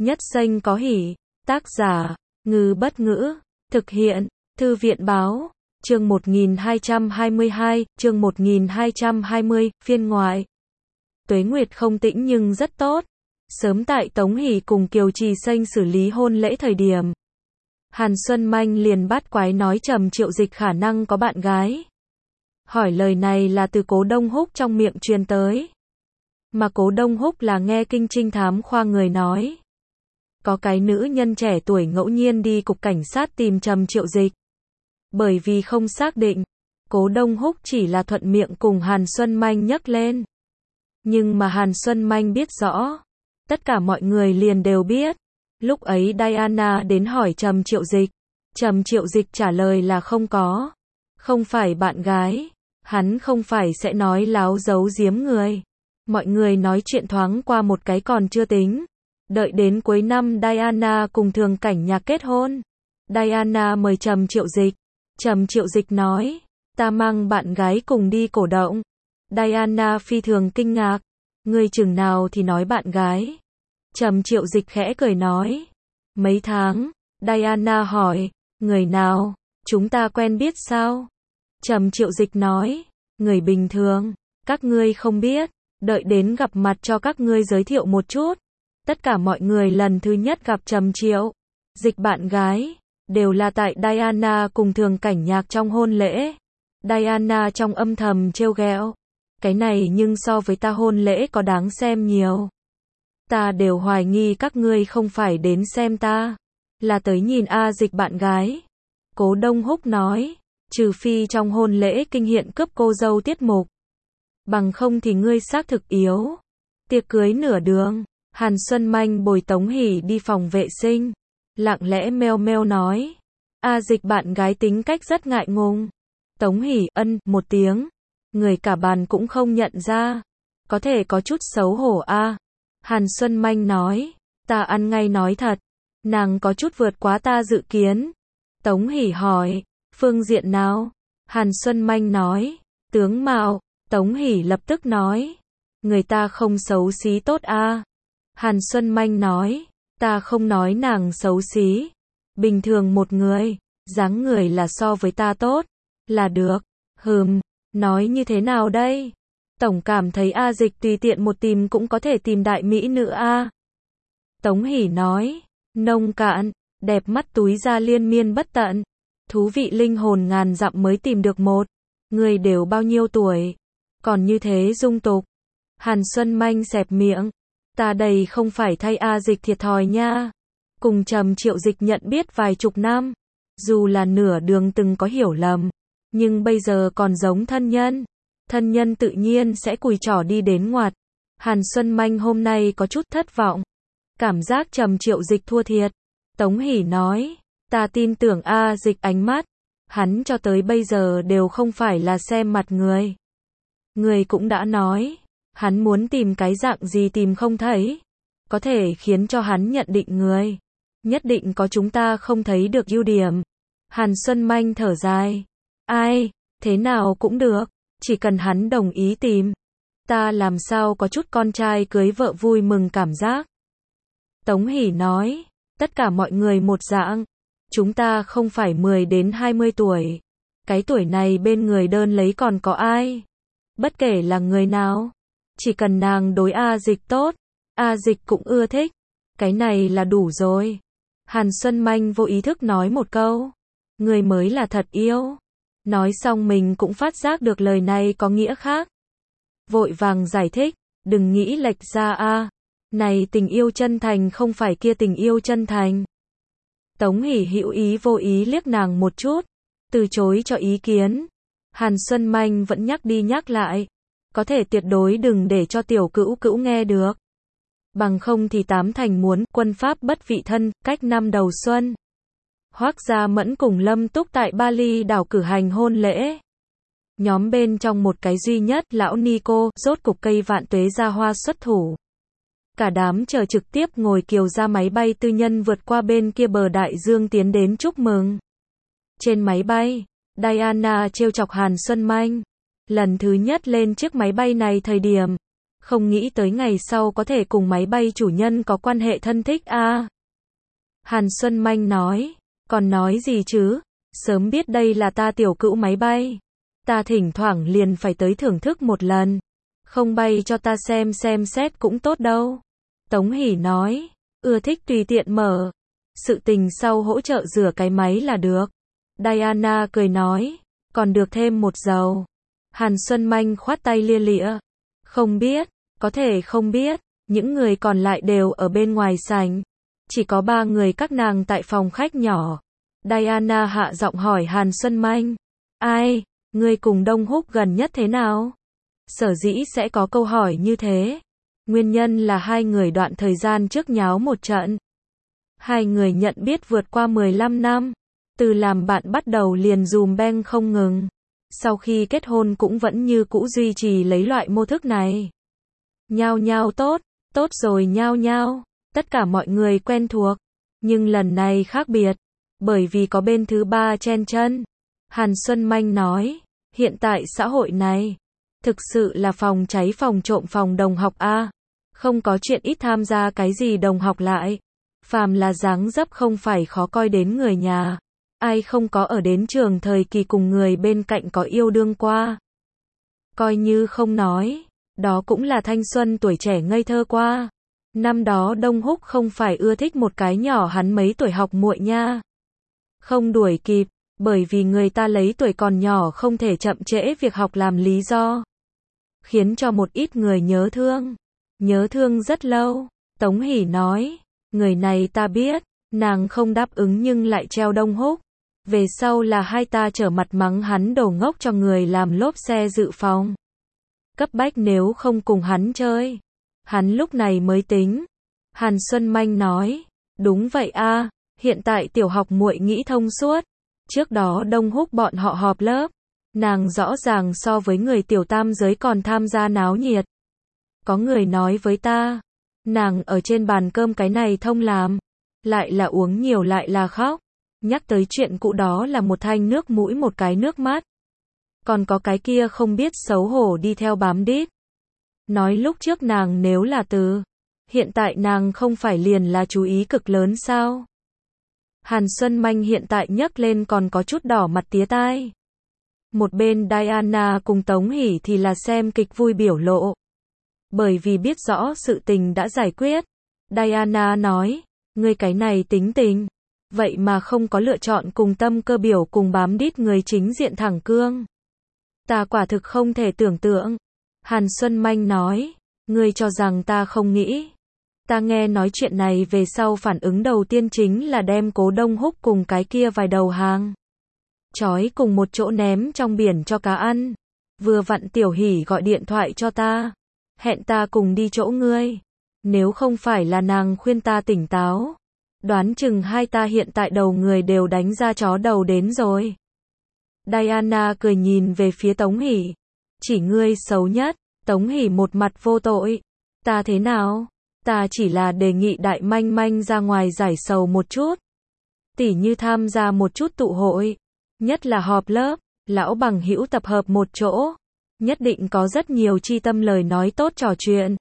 Nhất Xanh có hỉ. Tác giả, Ngư Bất Ngữ. Thực hiện, Thư viện Báo. Chương 1222, chương 1220, phiên ngoại. Tuế Nguyệt không tĩnh nhưng rất tốt. Sớm tại Tống Hỷ cùng Kiều Trì Xanh xử lý hôn lễ thời điểm, Hàn Xuân Manh liền bắt quái nói Trầm Triệu Dịch khả năng có bạn gái. Hỏi lời này là từ Cố Đông Húc trong miệng truyền tới. Mà Cố Đông Húc là nghe Kinh Trinh Thám khoa người nói. Có cái nữ nhân trẻ tuổi ngẫu nhiên đi cục cảnh sát tìm Trầm Triệu Dịch. Bởi vì không xác định, Cố Đông Húc chỉ là thuận miệng cùng Hàn Xuân Manh nhắc lên. Nhưng mà Hàn Xuân Manh biết rõ. Tất cả mọi người liền đều biết. Lúc ấy Diana đến hỏi Trầm Triệu Dịch. Trầm Triệu Dịch trả lời là không có. Không phải bạn gái. Hắn không phải sẽ nói láo giấu giếm người. Mọi người nói chuyện thoáng qua một cái còn chưa tính. Đợi đến cuối năm Diana cùng Thường Cảnh Nhạc kết hôn. Diana mời Trầm Triệu Dịch. Trầm Triệu Dịch nói, ta mang bạn gái cùng đi cổ động. Diana phi thường kinh ngạc. Ngươi chừng nào thì nói bạn gái. Trầm Triệu Dịch khẽ cười nói. Mấy tháng. Diana hỏi, người nào? Chúng ta quen biết sao? Trầm Triệu Dịch nói, người bình thường. Các ngươi không biết. Đợi đến gặp mặt cho các ngươi giới thiệu một chút. Tất cả mọi người lần thứ nhất gặp Trầm Triệu Dịch bạn gái, đều là tại Diana cùng Thường Cảnh Nhạc trong hôn lễ. Diana trong âm thầm trêu ghẹo. Cái này nhưng so với ta hôn lễ có đáng xem nhiều. Ta đều hoài nghi các ngươi không phải đến xem ta, là tới nhìn A Dịch bạn gái. Cố Đông Húc nói, trừ phi trong hôn lễ kinh hiện cướp cô dâu tiết mục. Bằng không thì ngươi xác thực yếu. Tiệc cưới nửa đường, Hàn Xuân Manh bồi Tống Hỷ đi phòng vệ sinh. Lặng lẽ meo meo nói. A Dịch bạn gái tính cách rất ngại ngùng. Tống Hỷ ân một tiếng. Người cả bàn cũng không nhận ra. Có thể có chút xấu hổ a. Hàn Xuân Manh nói. Ta ăn ngay nói thật. Nàng có chút vượt quá ta dự kiến. Tống Hỷ hỏi. Phương diện nào? Hàn Xuân Manh nói. Tướng mạo. Tống Hỷ lập tức nói. Người ta không xấu xí tốt a. Hàn Xuân Manh nói. Ta không nói nàng xấu xí. Bình thường một người. Dáng người là so với ta tốt. Là được. Nói như thế nào đây? Tổng cảm thấy A Dịch tùy tiện một tìm cũng có thể tìm đại mỹ nữ a. Tống Hỷ nói. Nông cạn. Đẹp mắt túi ra liên miên bất tận. Thú vị linh hồn ngàn dặm mới tìm được một. Người đều bao nhiêu tuổi? Còn như thế dung tục. Hàn Xuân Manh xẹp miệng. Ta đây không phải thay A Dịch thiệt thòi nha. Cùng Trầm Triệu Dịch nhận biết vài chục năm. Dù là nửa đường từng có hiểu lầm. Nhưng bây giờ còn giống thân nhân. Thân nhân tự nhiên sẽ cùi trỏ đi đến ngoặt. Hàn Xuân Manh hôm nay có chút thất vọng. Cảm giác Trầm Triệu Dịch thua thiệt. Tống Hỷ nói. Ta tin tưởng A Dịch ánh mắt. Hắn cho tới bây giờ đều không phải là xem mặt người. Người cũng đã nói. Hắn muốn tìm cái dạng gì tìm không thấy. Có thể khiến cho hắn nhận định người. Nhất định có chúng ta không thấy được ưu điểm. Hàn Xuân Manh thở dài. Ai, thế nào cũng được. Chỉ cần hắn đồng ý tìm. Ta làm sao có chút con trai cưới vợ vui mừng cảm giác. Tống Hỷ nói. Tất cả mọi người một dạng. Chúng ta không phải 10 đến 20 tuổi. Cái tuổi này bên người đơn lấy còn có ai. Bất kể là người nào. Chỉ cần nàng đối A Dịch tốt. A Dịch cũng ưa thích. Cái này là đủ rồi. Hàn Xuân Manh vô ý thức nói một câu. Người mới là thật yêu. Nói xong mình cũng phát giác được lời này có nghĩa khác. Vội vàng giải thích. Đừng nghĩ lệch ra a. Này tình yêu chân thành không phải kia tình yêu chân thành. Tống Hỷ hữu ý vô ý liếc nàng một chút. Từ chối cho ý kiến. Hàn Xuân Manh vẫn nhắc đi nhắc lại. Có thể tuyệt đối đừng để cho tiểu cữu cữu nghe được. Bằng không thì tám thành muốn quân pháp bất vị thân, cách năm đầu xuân. Hoác Gia Mẫn cùng Lâm Túc tại Bali đảo cử hành hôn lễ. Nhóm bên trong một cái duy nhất lão Nico, rốt cục cây vạn tuế ra hoa xuất thủ. Cả đám chờ trực tiếp ngồi kiều ra máy bay tư nhân vượt qua bên kia bờ đại dương tiến đến chúc mừng. Trên máy bay, Diana trêu chọc Hàn Xuân Manh. Lần thứ nhất lên chiếc máy bay này thời điểm, Không nghĩ tới ngày sau có thể cùng máy bay chủ nhân có quan hệ thân thích a. Hàn Xuân Manh nói, còn nói gì chứ, sớm biết đây là ta tiểu cữu máy bay. Ta thỉnh thoảng liền phải tới thưởng thức một lần. Không bay cho ta xem xét cũng tốt đâu. Tống Hỷ nói, ưa thích tùy tiện mở. Sự tình sau hỗ trợ rửa cái máy là được. Diana cười nói, còn được thêm một dầu. Hàn Xuân Manh khoát tay lia lịa. Không biết, có thể không biết, những người còn lại đều ở bên ngoài sảnh. Chỉ có 3 người các nàng tại phòng khách nhỏ. Diana hạ giọng hỏi Hàn Xuân Manh. Ai, ngươi cùng Đông Húc gần nhất thế nào? Sở dĩ sẽ có câu hỏi như thế. Nguyên nhân là 2 người đoạn thời gian trước nháo một trận. 2 người nhận biết vượt qua 15 năm. Từ làm bạn bắt đầu liền dùm beng không ngừng. Sau khi kết hôn cũng vẫn như cũ duy trì lấy loại mô thức này. Nhao nhao tốt rồi nhao nhao. Tất cả mọi người quen thuộc. Nhưng lần này khác biệt. Bởi vì có bên thứ 3 chen chân. Hàn Xuân Manh nói, hiện tại xã hội này, thực sự là phòng cháy phòng trộm phòng đồng học a. Không có chuyện ít tham gia cái gì đồng học lại. Phàm là dáng dấp không phải khó coi đến người nhà. Ai không có ở đến trường thời kỳ cùng người bên cạnh có yêu đương qua. Coi như không nói, đó cũng là thanh xuân tuổi trẻ ngây thơ qua. Năm đó Đông Húc không phải ưa thích một cái nhỏ hắn mấy tuổi học muội nha. Không đuổi kịp, bởi vì người ta lấy tuổi còn nhỏ không thể chậm trễ việc học làm lý do. Khiến cho một ít người nhớ thương rất lâu. Tống Hỷ nói, người này ta biết, nàng không đáp ứng nhưng lại treo Đông Húc. Về sau là hai ta trở mặt mắng hắn đồ ngốc cho người làm lốp xe dự phòng. Cấp bách nếu không cùng hắn chơi. Hắn lúc này mới tính. Hàn Xuân Manh nói, đúng vậy a, hiện tại tiểu học muội nghĩ thông suốt. Trước đó Đông Húc bọn họ họp lớp. Nàng rõ ràng so với người tiểu tam giới còn tham gia náo nhiệt. Có người nói với ta, nàng ở trên bàn cơm cái này thông làm. Lại là uống nhiều lại là khóc. Nhắc tới chuyện cũ đó là một thanh nước mũi một cái nước mắt. Còn có cái kia không biết xấu hổ đi theo bám đít. Nói lúc trước nàng nếu là từ. Hiện tại nàng không phải liền là chú ý cực lớn sao? Hàn Xuân Manh hiện tại nhấc lên còn có chút đỏ mặt tía tai. Một bên Diana cùng Tống Hỷ thì là xem kịch vui biểu lộ. Bởi vì biết rõ sự tình đã giải quyết. Diana nói, ngươi cái này tính tình. Vậy mà không có lựa chọn cùng tâm cơ biểu cùng bám đít người chính diện thẳng cương. Ta quả thực không thể tưởng tượng. Hàn Xuân Manh nói, ngươi cho rằng ta không nghĩ. Ta nghe nói chuyện này về sau phản ứng đầu tiên chính là đem Cố Đông Húc cùng cái kia vài đầu hàng. Chói cùng một chỗ ném trong biển cho cá ăn. Vừa vặn Tiểu Hỷ gọi điện thoại cho ta. Hẹn ta cùng đi chỗ ngươi. Nếu không phải là nàng khuyên ta tỉnh táo. Đoán chừng hai ta hiện tại đầu người đều đánh ra chó đầu đến rồi. Diana cười nhìn về phía Tống Hỷ. Chỉ ngươi xấu nhất. Tống Hỷ một mặt vô tội. Ta thế nào? Ta chỉ là đề nghị Đại Manh Manh ra ngoài giải sầu một chút. Tỉ như tham gia một chút tụ hội. Nhất là họp lớp, lão bằng hữu tập hợp một chỗ. Nhất định có rất nhiều chi tâm lời nói tốt trò chuyện.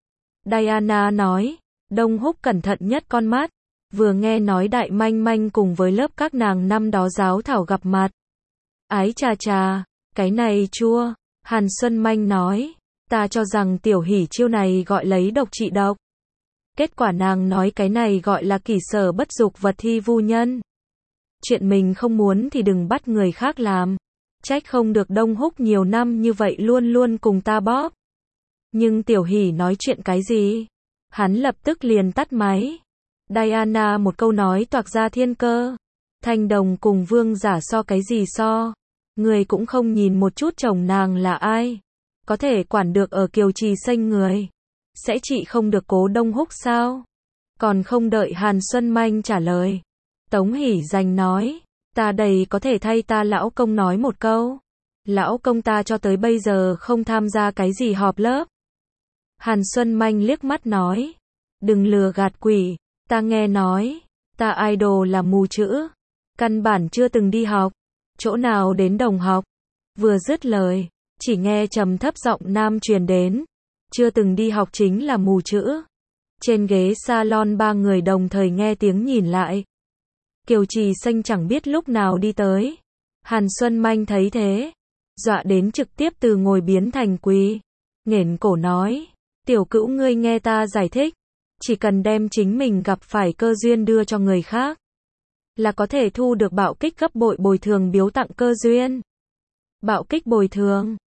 Diana nói, Đông Húc cẩn thận nhất con mắt. Vừa nghe nói Đại Manh Manh cùng với lớp các nàng năm đó giáo thảo gặp mặt. Ái chà chà, cái này chua. Hàn Xuân Manh nói, ta cho rằng Tiểu Hỷ chiêu này gọi lấy độc trị độc. Kết quả nàng nói cái này gọi là kỷ sở bất dục vật thi vu nhân. Chuyện mình không muốn thì đừng bắt người khác làm. Trách không được Đông Húc nhiều năm như vậy luôn luôn cùng ta bóp. Nhưng Tiểu Hỷ nói chuyện cái gì? Hắn lập tức liền tắt máy. Diana một câu nói toạc ra thiên cơ. Thanh Đồng cùng Vương Giả so cái gì so? Người cũng không nhìn một chút chồng nàng là ai. Có thể quản được ở Kiều Trì Xanh người. Sẽ trị không được Cố Đông Húc sao? Còn không đợi Hàn Xuân Manh trả lời. Tống Hỷ Danh nói, ta đầy có thể thay ta lão công nói một câu. Lão công ta cho tới bây giờ không tham gia cái gì họp lớp. Hàn Xuân Manh liếc mắt nói, đừng lừa gạt quỷ, ta nghe nói, ta idol là mù chữ. Căn bản chưa từng đi học, chỗ nào đến đồng học. Vừa dứt lời, chỉ nghe trầm thấp giọng nam truyền đến. chưa từng đi học chính là mù chữ. Trên ghế salon ba người đồng thời nghe tiếng nhìn lại. Kiều Trì Xanh chẳng biết lúc nào đi tới. Hàn Xuân Manh thấy thế, dọa đến trực tiếp từ ngồi biến thành quỳ. Nghển cổ nói, tiểu cữu ngươi nghe ta giải thích. Chỉ cần đem chính mình gặp phải cơ duyên đưa cho người khác, là có thể thu được bạo kích gấp bội bồi thường biếu tặng cơ duyên. Bạo kích bồi thường.